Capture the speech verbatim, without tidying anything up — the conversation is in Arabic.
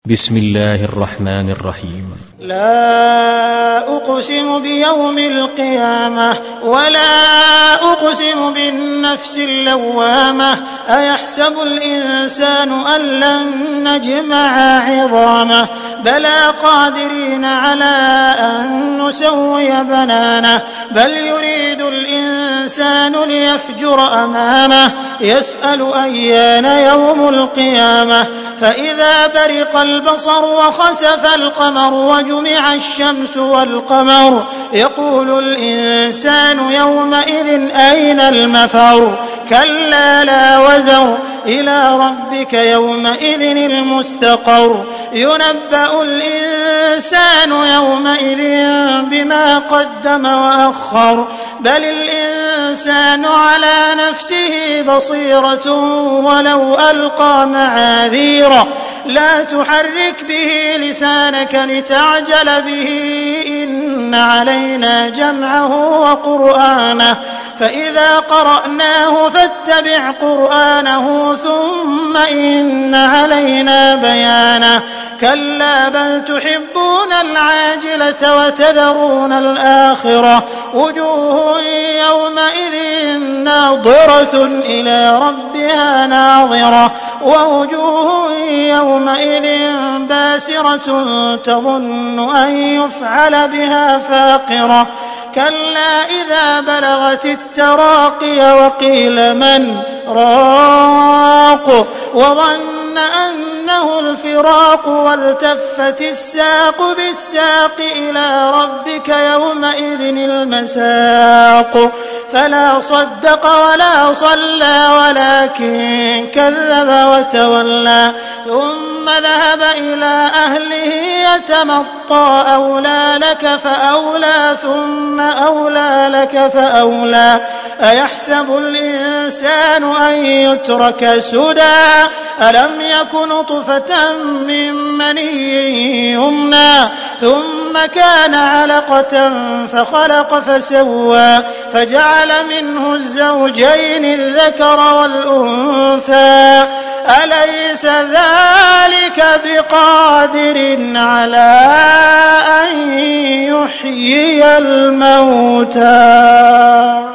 بسم الله الرحمن الرحيم. لا أقسم بيوم القيامة ولا أقسم بالنفس اللوامة أيحسب الإنسان أن لن نجمع عظامه بلى قادرين على أن نسوي بنانه بل يريد الإنسان ليفجر أمامه يسأل أيان يوم القيامة فإذا برق البصر وخسف القمر وجمع الشمس والقمر يقول الإنسان يومئذ أين المفر كلا لا وزر إلى ربك يومئذ المستقر ينبأ الإنسان يومئذ بما قدم وأخر بل الإنسان على نفسه بصيرة ولو ألقى معاذيره لا تحرك به لسانك لتعجل به إن علينا جمعه وقرآنه فإذا قرأناه فاتبع قرآنه ثم إن علينا بيانه كلا بل تحبون العاجلة وتذرون الآخرة وجوه يومئذ ناظرة إلى ربها ناظرة ووجوه يومئذ باسرة تظن أن يفعل بها فاقرة كلا إذا بلغت التراقي وقيل من راق وظن أنه الفراق والتفت الساق بالساق إلى ربك يومئذ المساق فلا صدق ولا صلى ولكن كذب وتولى ثم ذهب إلى أهله يتمطى أولى لك فأولى ثم أولى لك فأولى أيحسب الإنسان أن يترك سدى ألم يك نطفة من مني يمنى ثم كان علقة فخلق فسوى فجعل منه الزوجين الذكر والأنثى أليس ذلك بقادر على أن يحيي الموتى